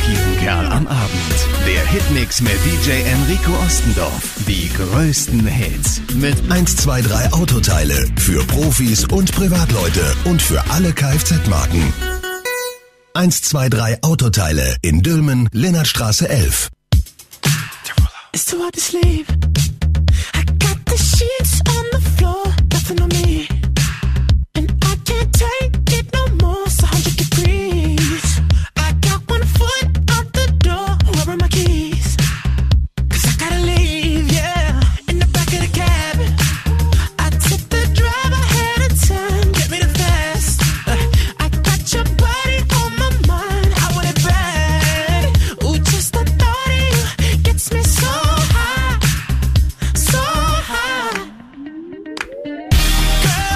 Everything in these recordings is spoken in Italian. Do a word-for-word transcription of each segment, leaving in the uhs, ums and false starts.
Raketenkerl am Abend. Der Hitmix mit D J Enrico Ostendorf. Die größten Hits mit eins zwei drei Autoteile für Profis und Privatleute und für alle Kfz-Marken. eins zwei drei Autoteile in Dülmen, Lennartstraße elf. It's too hard to sleep. I got the sheets on the floor, nothing on me. And I can't take it no more, it's one hundred degrees. I got one foot out the door, where are my keys? Cause I gotta leave, yeah, in the back of the cab. I tip the driver ahead of time, get me the fast. uh, I got your body on my mind, I want it bad. Ooh, just the thought of you gets me so high, so high. Girl,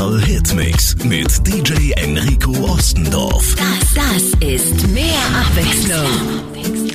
Original Hitmix mit D J Enrico Ostendorf. Das, das ist mehr Abwechslung.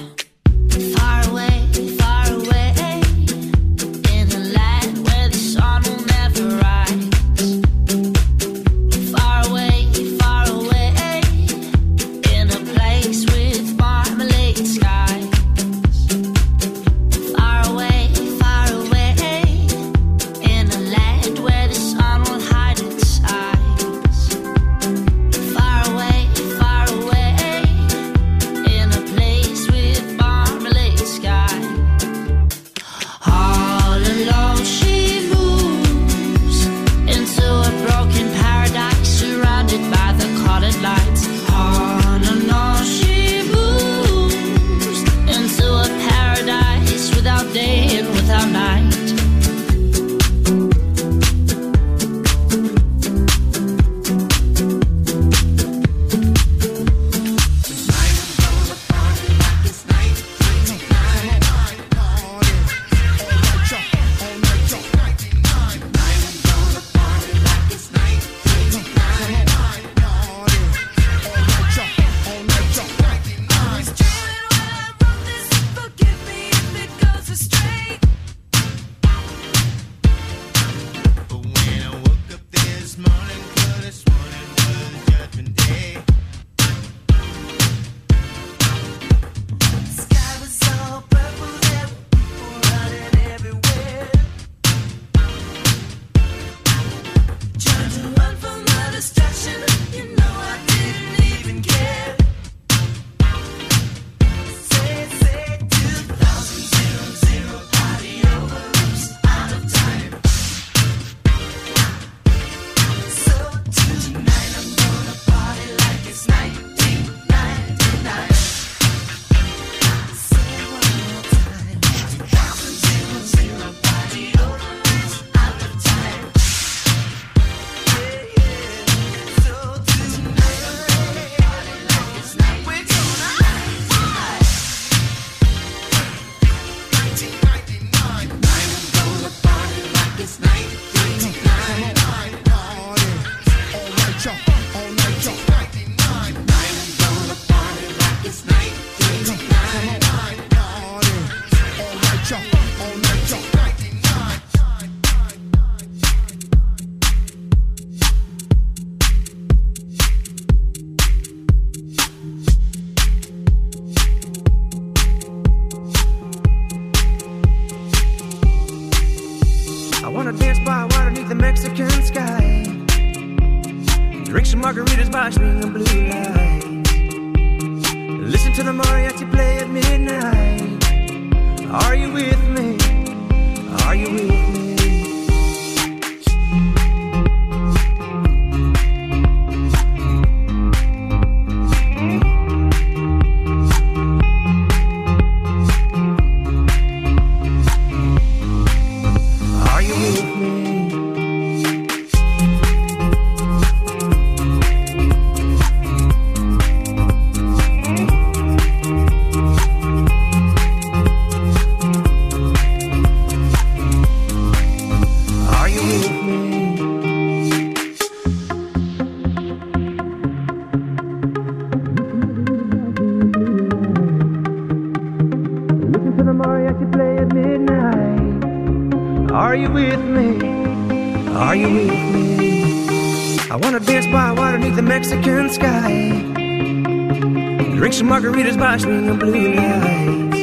Margaritas by swinging blue lights.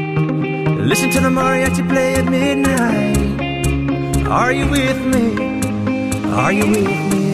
Listen to the mariachi play at midnight. Are you with me? Are you with me?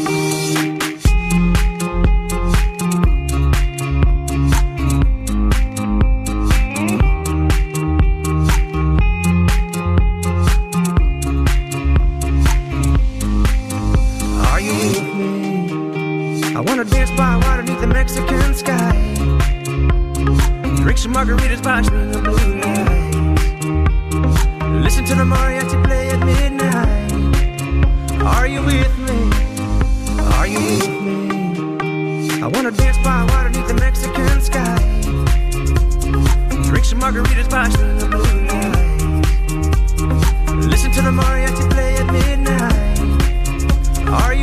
Are you with me? I wanna dance by water beneath the Mexican sky. Drink some margaritas by swinging blue lights. Listen to the mariachi play at midnight. Are you with me? Are you with me? I wanna dance by water beneath the Mexican sky. Drink some margaritas by swinging blue lights. Listen to the mariachi play at midnight. Are you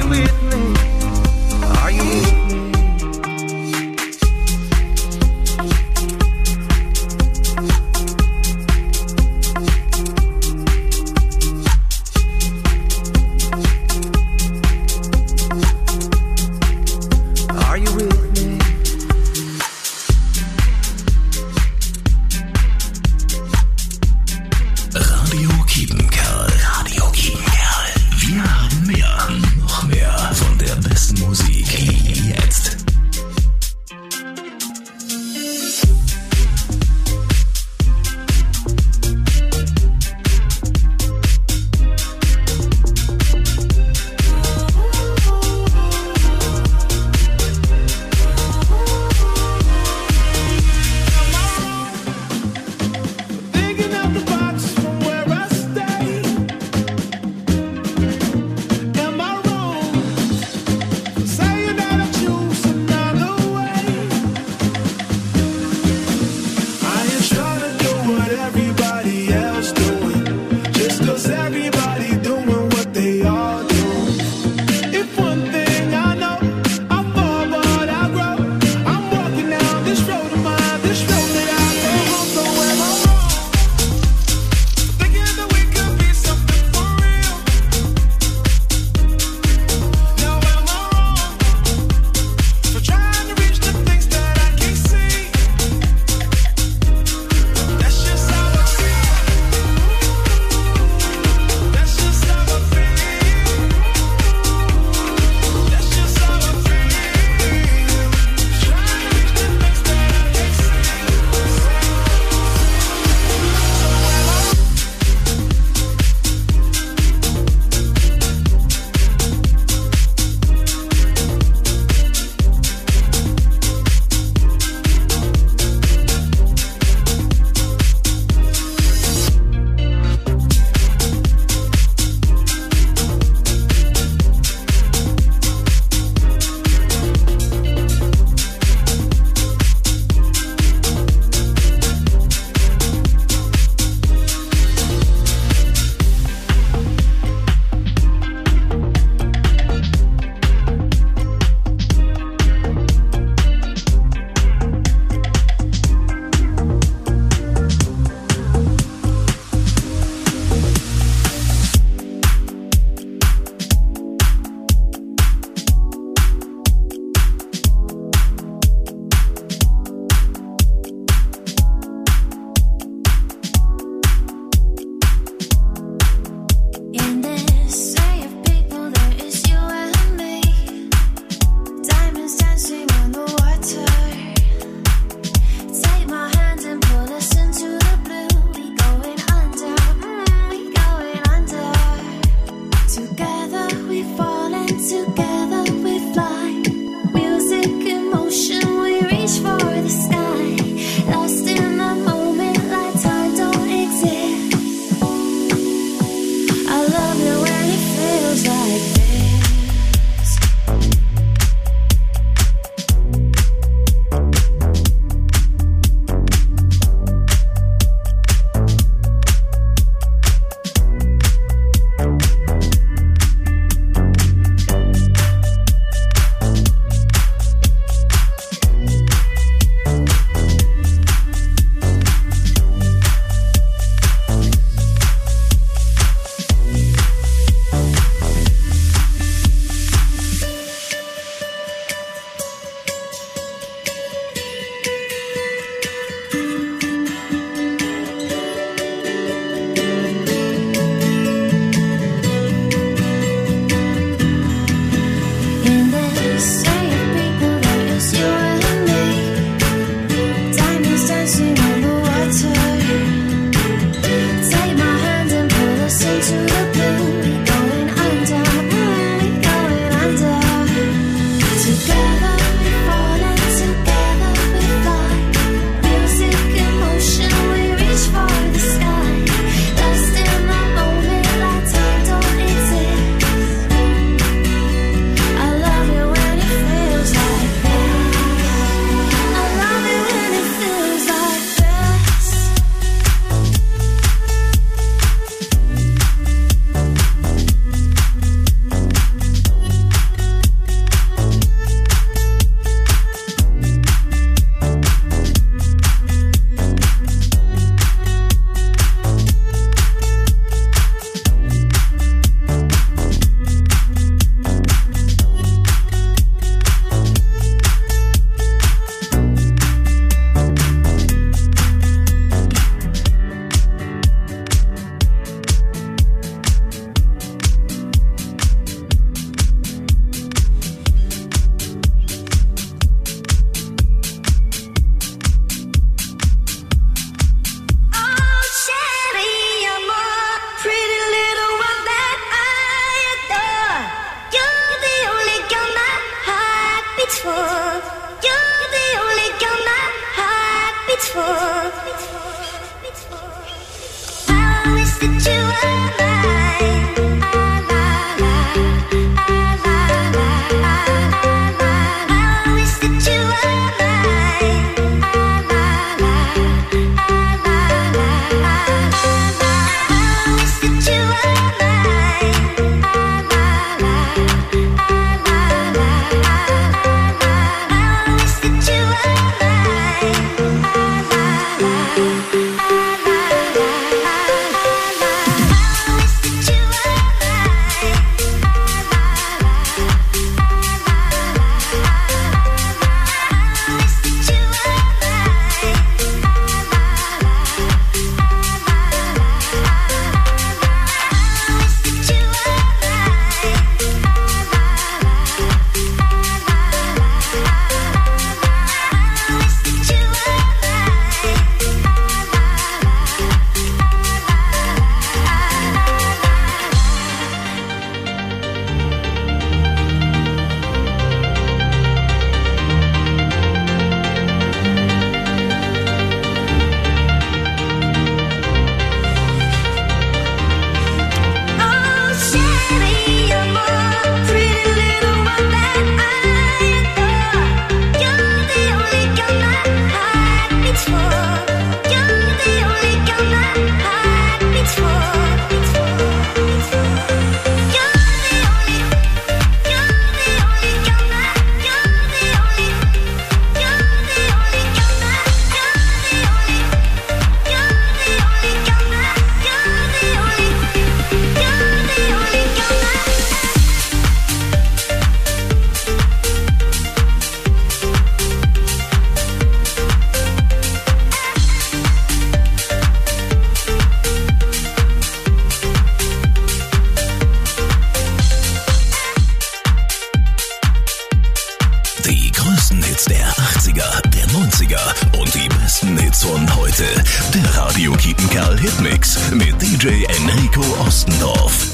von heute. Der Radio Kiepenkerl Hitmix mit D J Enrico Ostendorf.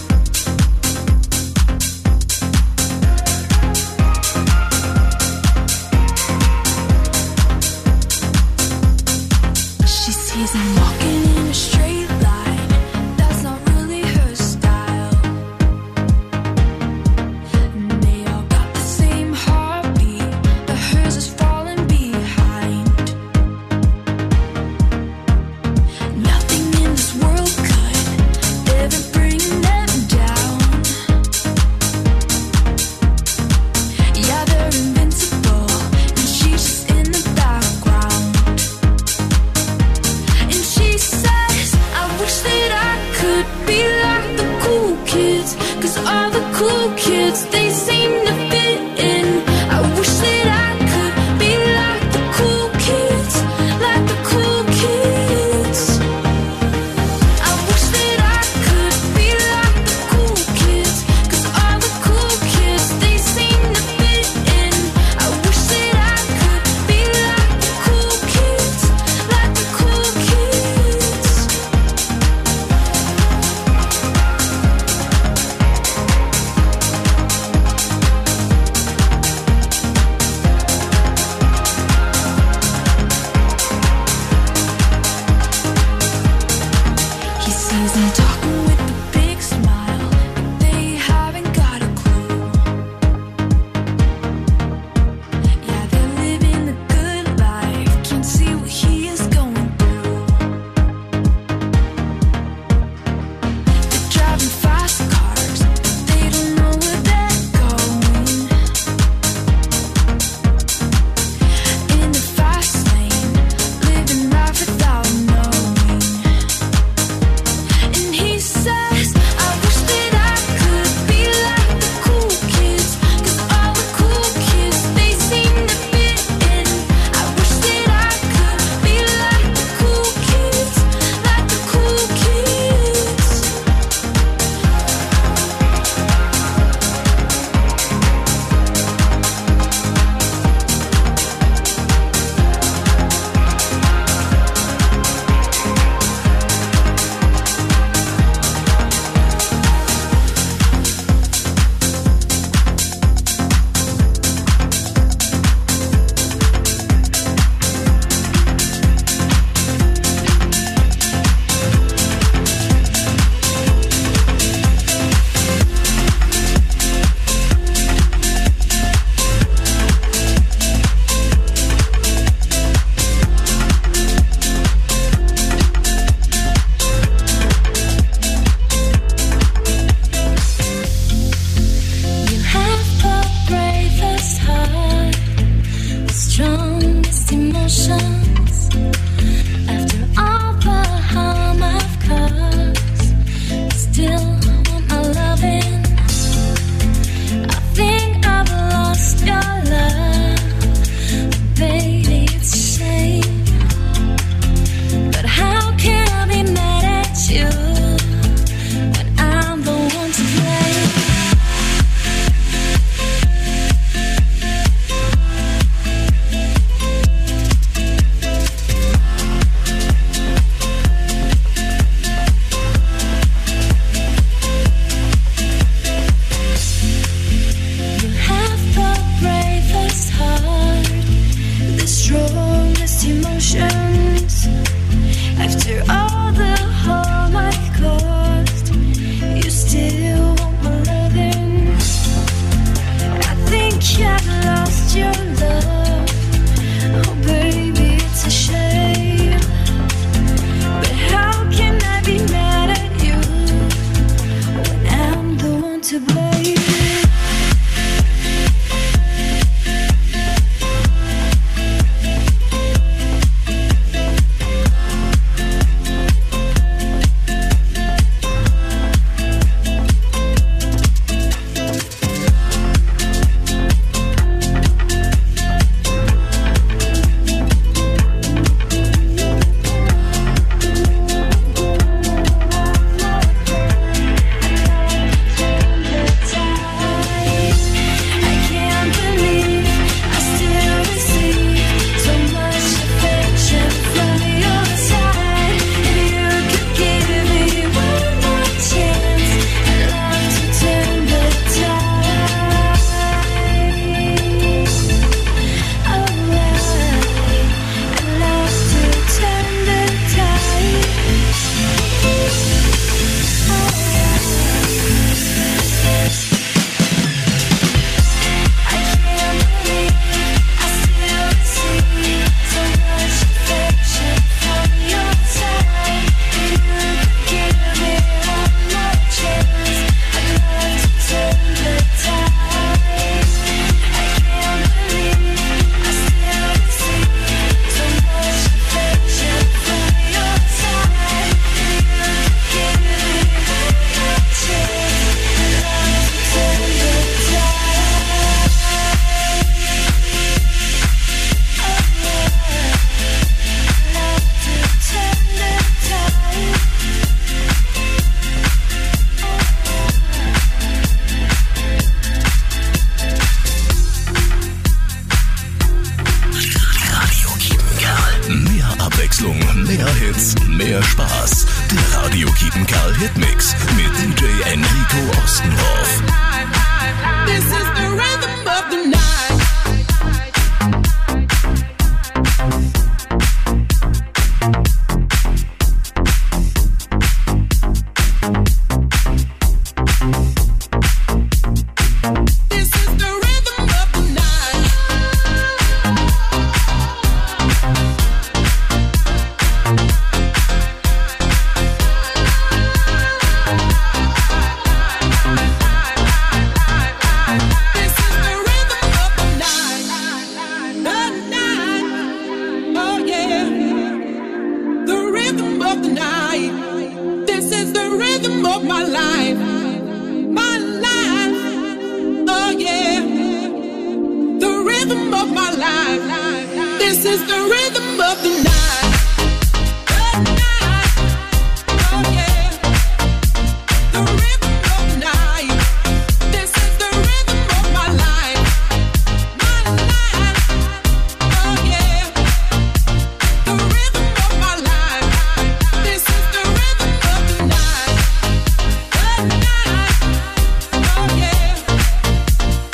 She sees him walking in a straight line. That's not really her style. And they all got the same heartbeat, but hers is falling behind. Nothing in this world could ever bring them down. Yeah, they're invincible, and she's just in the background. And she says, I wish that I could be like the cool kids, 'cause all the cool kids, they seem to fit in. I wish that I could be like the cool kids, like the cool kids. I wish that I could be like the cool kids, 'cause all the cool kids, they seem to fit in. I wish that I could be like the cool kids, like the cool kids. still want my loving. I think I've lost your love, baby, it's a shame. But how can I be mad at you when I'm the one to blame? Emotions. After all the harm I've caused, you still want my loving. I think I've lost your love. Oh baby, it's a shame. But how can I be mad at you when I'm the one to blame?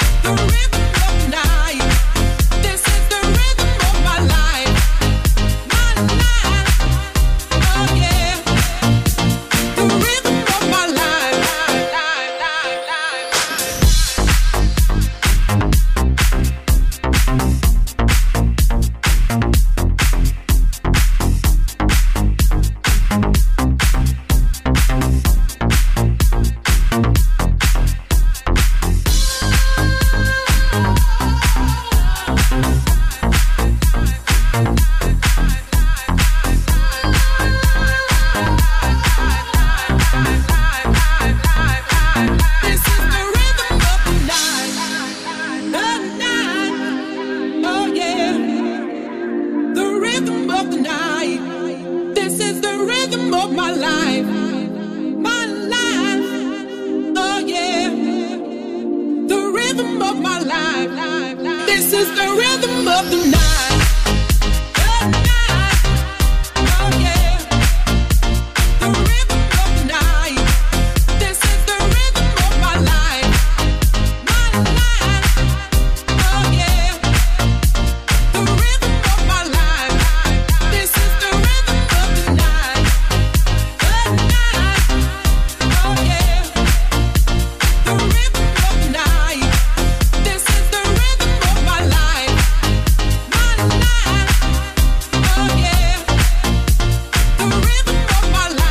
This is the rhythm of my life. is the rhythm of the night. The night. Oh yeah. The rhythm of the night. This is the rhythm of my life. My life. Oh yeah. The rhythm of my life. This is the rhythm of the night. The night. Oh yeah. The rhythm of the night. This is the rhythm of my life. My life. Oh yeah. The rhythm of my life.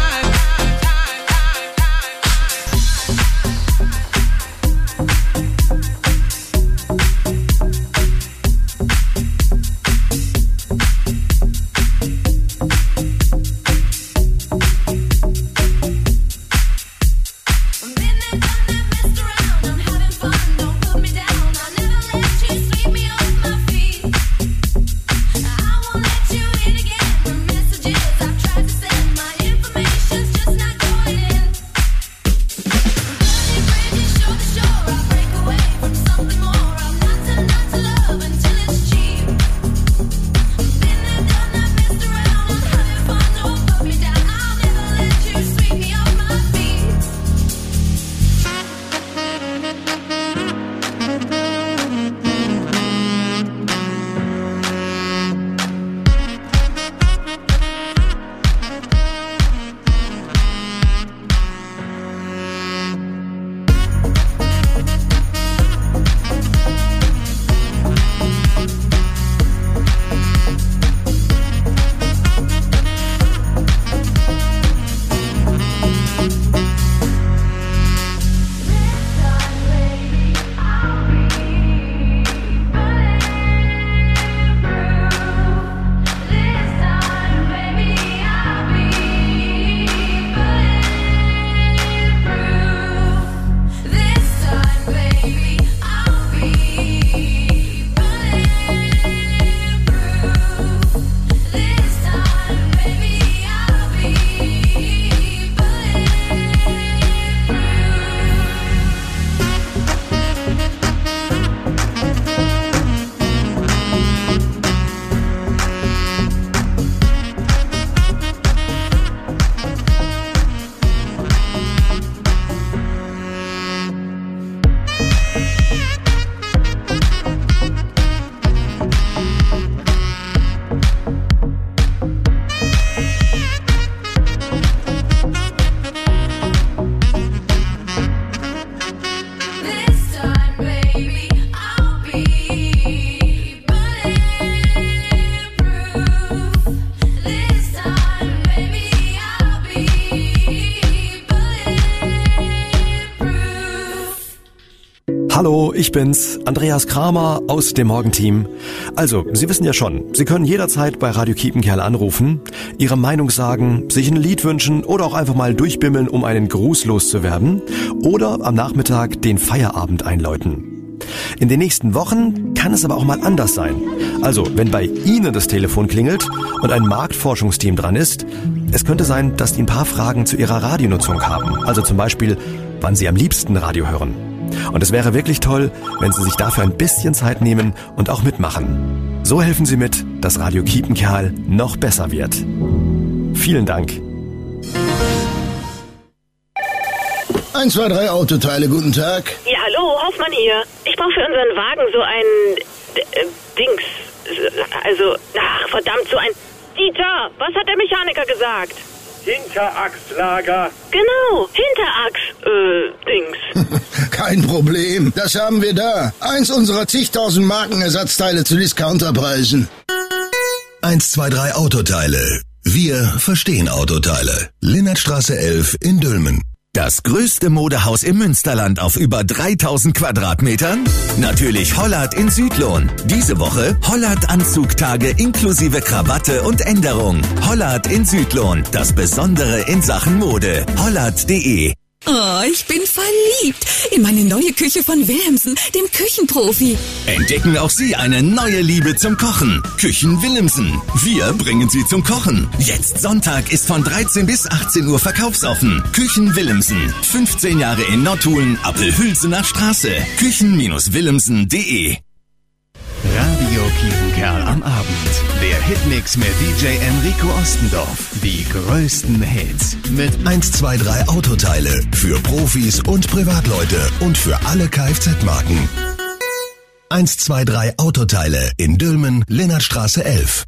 I'm been there, done that, messed around. I'm having fun, don't put me down. I'll never let you sweep me off my feet. I won't let you in again. The messages I've tried to send, my information's just not going in. I'm burning crazy, shore to shore. I'll break away from something more. I'm not to, not to love until it's cheap. I've been there, done that, messed around. I'm having fun, don't put me down. I'll never let you sweep me off my feet. This time, baby, I'll be bulletproof. This time, baby, I'll be bulletproof. Hallo, ich bin's, Andreas Kramer aus dem Morgenteam. Also, Sie wissen ja schon, Sie können jederzeit bei Radio Kiepenkerl anrufen, Ihre Meinung sagen, sich ein Lied wünschen oder auch einfach mal durchbimmeln, um einen Gruß loszuwerden oder am Nachmittag den Feierabend einläuten. In den nächsten Wochen kann es aber auch mal anders sein. Also, wenn bei Ihnen das Telefon klingelt und ein Marktforschungsteam dran ist, es könnte sein, dass die ein paar Fragen zu Ihrer Radionutzung haben. Also zum Beispiel, wann Sie am liebsten Radio hören. Und es wäre wirklich toll, wenn Sie sich dafür ein bisschen Zeit nehmen und auch mitmachen. So helfen Sie mit, dass Radio Kiepenkerl noch besser wird. Vielen Dank. eins, zwei, drei Autoteile, guten Tag. Ja, hallo, Hoffmann hier. Ich brauche für unseren Wagen so ein äh, Dings. Also, ach, verdammt, so ein... Dieter, was hat der Mechaniker gesagt? Hinterachslager. Genau, Hinterachs, äh, Dings. Kein Problem, das haben wir da. Eins unserer zigtausend Markenersatzteile zu Discounterpreisen. eins zwei drei Autoteile. Wir verstehen Autoteile. Linnertstraße elf in Dülmen. Das größte Modehaus im Münsterland auf über dreitausend Quadratmetern? Natürlich Hollard in Südlohn. Diese Woche Hollard Anzugtage inklusive Krawatte und Änderung. Hollard in Südlohn. Das Besondere in Sachen Mode. Hollard punkt de. Oh, ich bin verliebt in meine neue Küche von Wilhelmsen, dem Küchenprofi. Entdecken auch Sie eine neue Liebe zum Kochen. Küchen Wilhelmsen. Wir bringen Sie zum Kochen. Jetzt Sonntag ist von dreizehn bis achtzehn Uhr verkaufsoffen. Küchen Wilhelmsen. fünfzehn Jahre in Nottuln, Appelhülsener Straße. Küchen Wilhelmsen punkt de. Radio Kiepenkerl am Abend. Der Hitmix mit D J Enrico Ostendorf. Die größten Hits. Mit eins zwei drei Autoteile. Für Profis und Privatleute. Und für alle Kfz-Marken. eins zwei drei Autoteile in Dülmen, Lennartstraße elf.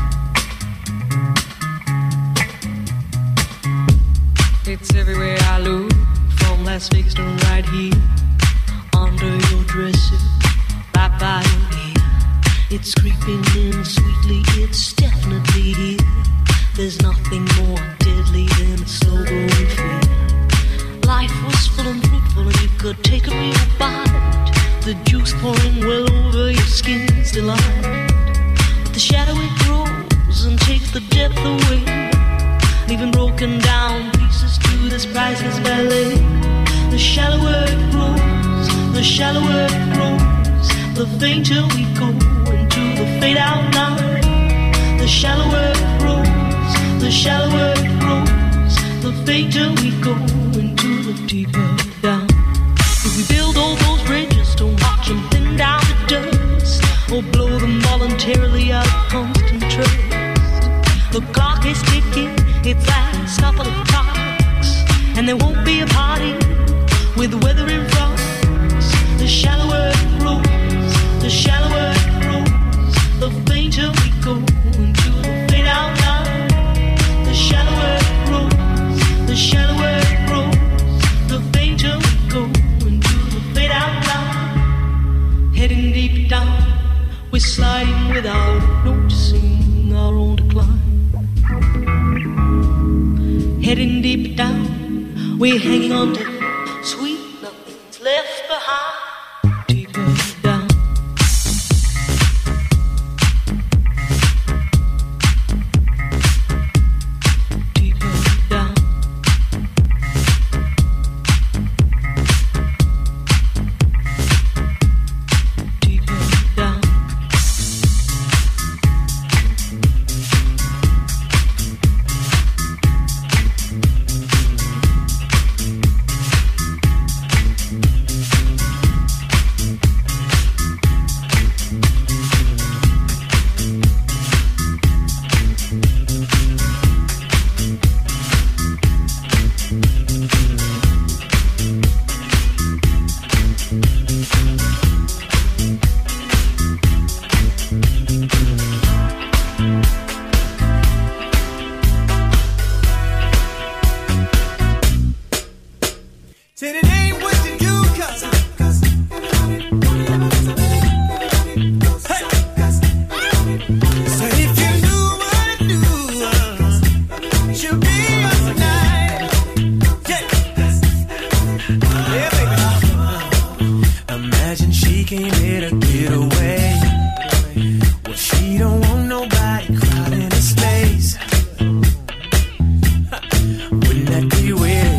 It's everywhere I look, from Las Vegas to right here, under your dresser, right by your ear. It's creeping in sweetly, it's definitely here. There's nothing more deadly than a slow growing fear. Life was full and fruitful and you could take a real bite. The juice pouring well over your skin's delight. But the shadow it grows and takes the depth away, leaving broken down pieces to this priceless ballet. The shallower it grows, the shallower it grows, the fainter we go into the fade out line. The shallower it grows, the shallower it grows, the fainter we go into the deeper down. If we build all those bridges, don't watch them thin down to dust, or blow them voluntarily out of constant trust. The clock is ticking, it's last couple of clocks, and there won't be a party with the weather in front. The shallower it grows, the shallower it grows, the fainter we go into the fade out line. The shallower it grows, the shallower it grows, the fainter we go into the fade out line. Heading deep down, we're sliding without noticing our own decline. Heading deep down, we're hanging on to sweet nothing's left behind. Deeper down. Deeper down. Deeper down. Said it ain't what you do, cause, cause hey. Said if you knew what I do, uh, she'll be yours tonight. Yeah, yeah, baby. Imagine she came here to get away. Well, she don't want nobody crowding her space. Wouldn't that be weird?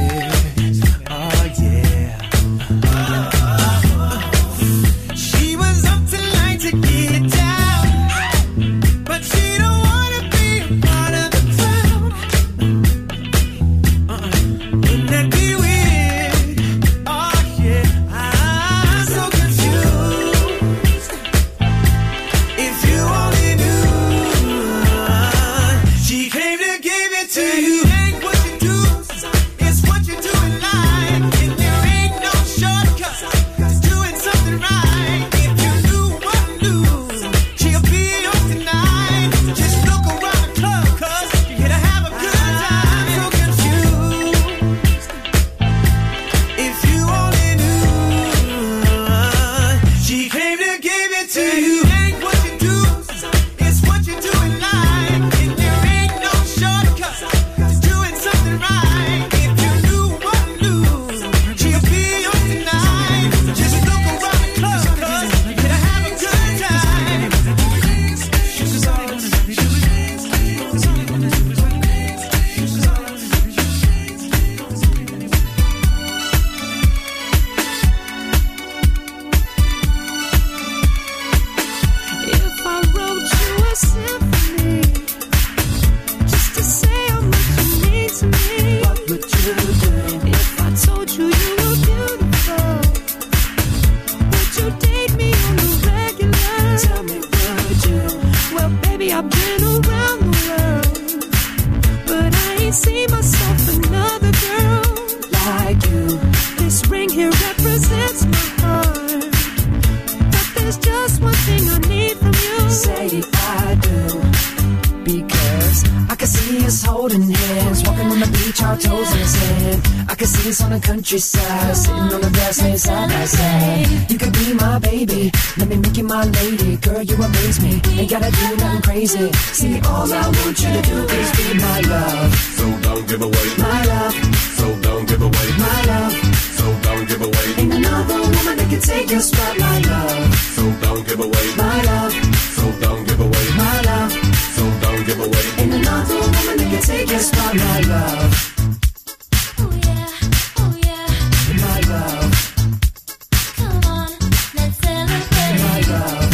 here represents my heart. But there's just one thing I need from you. Say I do. Because I can see us holding hands, walking on the beach, our toes in the sand. I can see us on the countryside, sitting on the grass, laying side by side. You could be my baby, let me make you my lady. Girl, you amaze me, ain't gotta do nothing crazy. See, all I want you to do is be my love. So don't give away my love. So don't give away my love. So don't give away. Ain't another woman that can take your spot, my love. So don't give away my love. So don't give away my love. So don't give away. Ain't another woman that can take your spot, my love. Oh yeah, oh yeah. My love. Come on, let's celebrate. My love.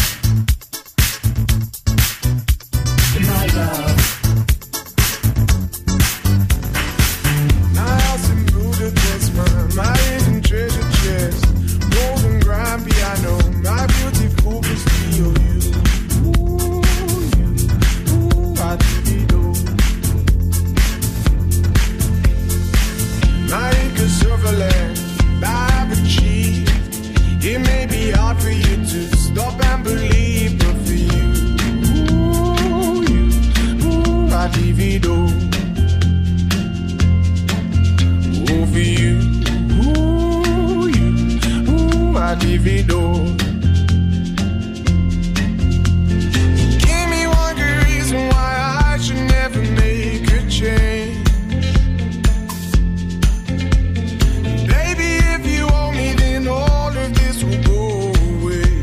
My love. My house in Budapest, my hidden treasure chest, golden grand piano, my beautiful Castillo. Silverland, I've achieved. It may be hard for you to stop and believe, but for you, ooh, you, ooh, I divido. Ooh, for you, ooh, you, ooh, I divido. Give me one good reason why I should never make a change. All of this will go away.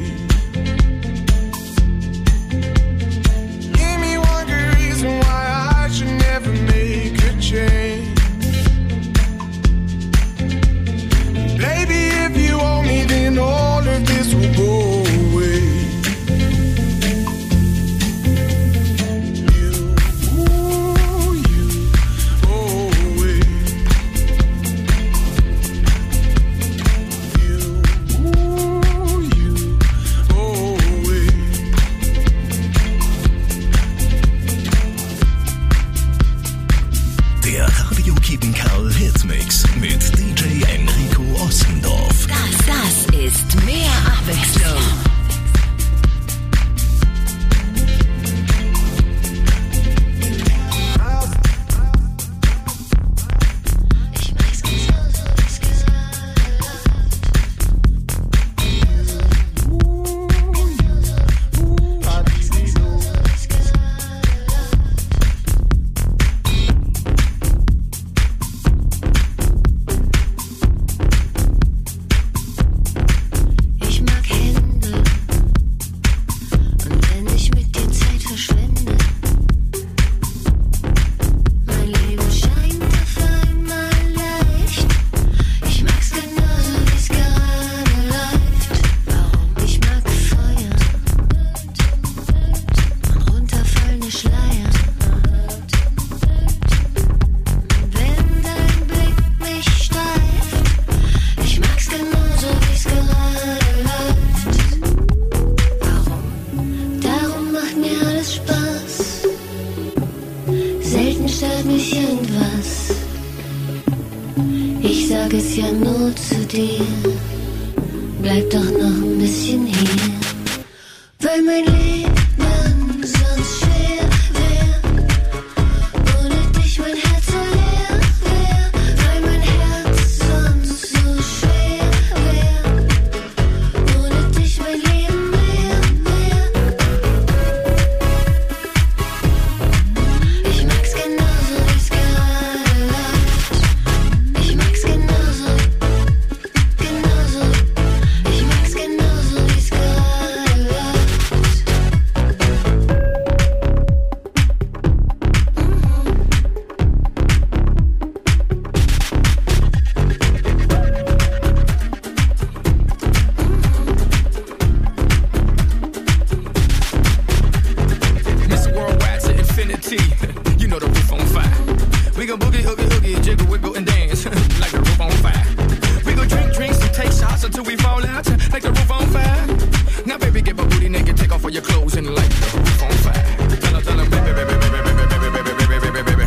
Give me one good reason why I should never make a change. Baby, if you owe me, then all of this will go away. You, ooh, you, oh, away. Kiepenkerl Hitmix mit D J Enrico Ostendorf. Das, das ist mehr Abwechslung.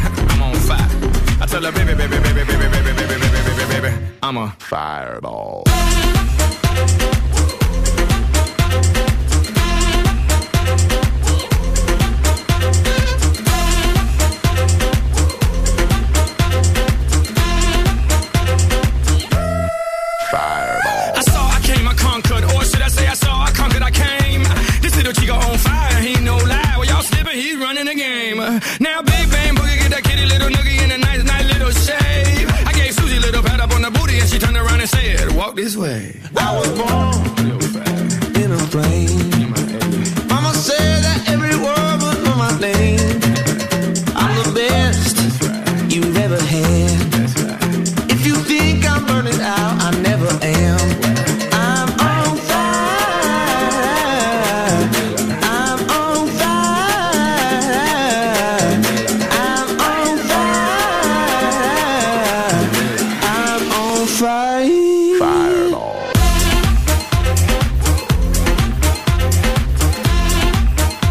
I'm a fireball. walk this way. I was born in a flame. Mama said that every word was on my name. I'm the best you've ever had. If you think I'm burning out, I never am. I'm on fire. I'm on fire. I'm on fire. I'm on fire. Fireball.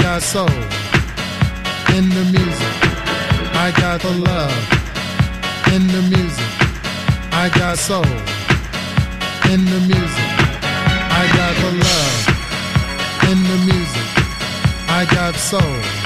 got soul in the music. I got the love in the music. I got soul in the music. I got the love in the music. I got soul